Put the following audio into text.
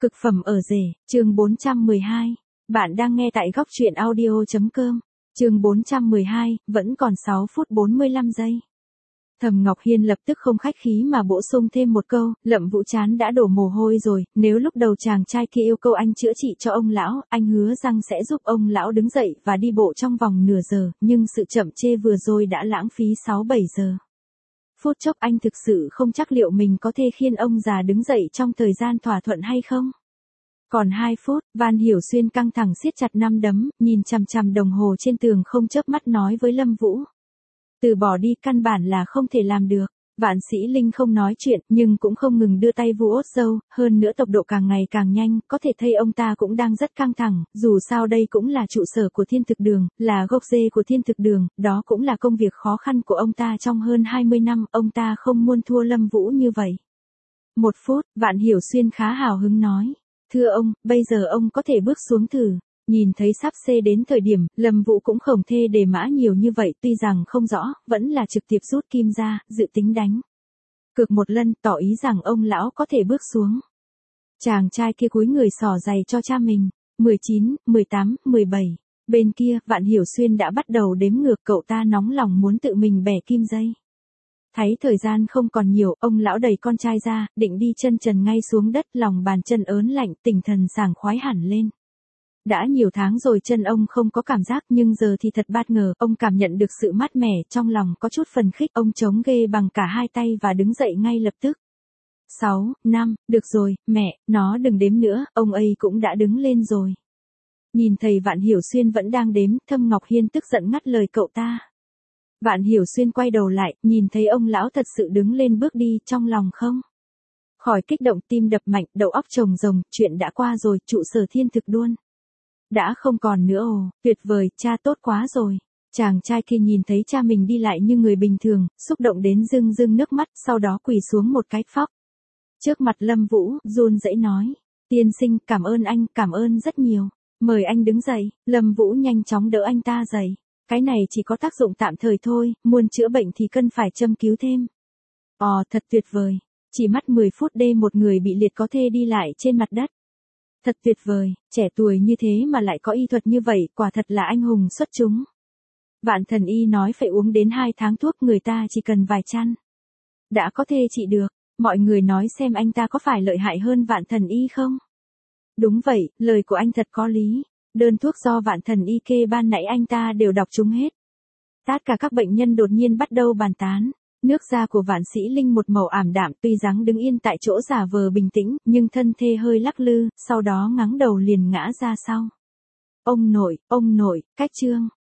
Cực phẩm ở rể, chương 412. Bạn đang nghe tại góc truyện audio.com. Chương 412, vẫn còn 6 phút 45 giây. Thẩm Ngọc Hiên lập tức không khách khí mà bổ sung thêm một câu, Lâm Vũ chán đã đổ mồ hôi rồi, nếu lúc đầu chàng trai kia yêu cầu anh chữa trị cho ông lão, anh hứa rằng sẽ giúp ông lão đứng dậy và đi bộ trong vòng nửa giờ, nhưng sự chậm chê vừa rồi đã lãng phí 6-7 giờ. Phút chốc anh thực sự không chắc liệu mình có thể khiêng ông già đứng dậy trong thời gian thỏa thuận hay không. Còn 2 phút, Van Hiểu Xuyên căng thẳng siết chặt nắm đấm, nhìn chằm chằm đồng hồ trên tường không chớp mắt nói với Lâm Vũ. Từ bỏ đi, căn bản là không thể làm được. Vạn Sĩ Linh không nói chuyện, nhưng cũng không ngừng đưa tay vuốt ốt râu, hơn nữa tốc độ càng ngày càng nhanh, có thể thấy ông ta cũng đang rất căng thẳng, dù sao đây cũng là trụ sở của Thiên Thực Đường, là gốc rễ của Thiên Thực Đường, đó cũng là công việc khó khăn của ông ta trong hơn 20 năm, ông ta không muốn thua Lâm Vũ như vậy. 1 phút, Vạn Hiểu Xuyên khá hào hứng nói. Thưa ông, bây giờ ông có thể bước xuống thử. Nhìn thấy sắp xê đến thời điểm, Lâm Vũ cũng không thê đề mã nhiều như vậy, tuy rằng không rõ, vẫn là trực tiếp rút kim ra, dự tính đánh cược một lần, tỏ ý rằng ông lão có thể bước xuống. Chàng trai kia cúi người xỏ giày cho cha mình. 19, 18, 17. Bên kia, Vạn Hiểu Xuyên đã bắt đầu đếm ngược, cậu ta nóng lòng muốn tự mình bẻ kim dây. Thấy thời gian không còn nhiều, ông lão đẩy con trai ra, định đi chân trần ngay xuống đất, lòng bàn chân ớn lạnh, tinh thần sảng khoái hẳn lên. Đã nhiều tháng rồi chân ông không có cảm giác, nhưng giờ thì thật bất ngờ, ông cảm nhận được sự mát mẻ, trong lòng có chút phấn khích, ông chống ghê bằng cả hai tay và đứng dậy ngay lập tức. 6, 5, được rồi, mẹ, nó đừng đếm nữa, ông ấy cũng đã đứng lên rồi. Nhìn thầy Vạn Hiểu Xuyên vẫn đang đếm, Thâm Ngọc Hiên tức giận ngắt lời cậu ta. Vạn Hiểu Xuyên quay đầu lại, nhìn thấy ông lão thật sự đứng lên bước đi, trong lòng không khỏi kích động, tim đập mạnh, đầu óc trồng rồng, chuyện đã qua rồi, trụ sở Thiên Thực Đuôn đã không còn nữa. Ồ, tuyệt vời, cha tốt quá rồi. Chàng trai kia nhìn thấy cha mình đi lại như người bình thường, xúc động đến rưng rưng nước mắt, sau đó quỳ xuống một cái phóc. Trước mặt Lâm Vũ, run rẩy nói, tiên sinh, cảm ơn anh, cảm ơn rất nhiều. Mời anh đứng dậy. Lâm Vũ nhanh chóng đỡ anh ta dậy. Cái này chỉ có tác dụng tạm thời thôi, muốn chữa bệnh thì cần phải châm cứu thêm. Thật tuyệt vời. Chỉ mất 10 phút đêm một người bị liệt có thể đi lại trên mặt đất. Thật tuyệt vời, trẻ tuổi như thế mà lại có y thuật như vậy, quả thật là anh hùng xuất chúng. Vạn Thần Y nói phải uống đến 2 tháng thuốc, người ta chỉ cần vài chăn đã có thể trị được. Mọi người nói xem anh ta có phải lợi hại hơn Vạn Thần Y không? Đúng vậy, lời của anh thật có lý. Đơn thuốc do Vạn Thần Y kê ban nãy anh ta đều đọc trúng hết. Tất cả các bệnh nhân đột nhiên bắt đầu bàn tán. Nước da của Vạn Sĩ Linh một màu ảm đạm, tuy dáng đứng yên tại chỗ giả vờ bình tĩnh, nhưng thân thê hơi lắc lư, sau đó ngáng đầu liền ngã ra sau. Ông nội, cách Trương.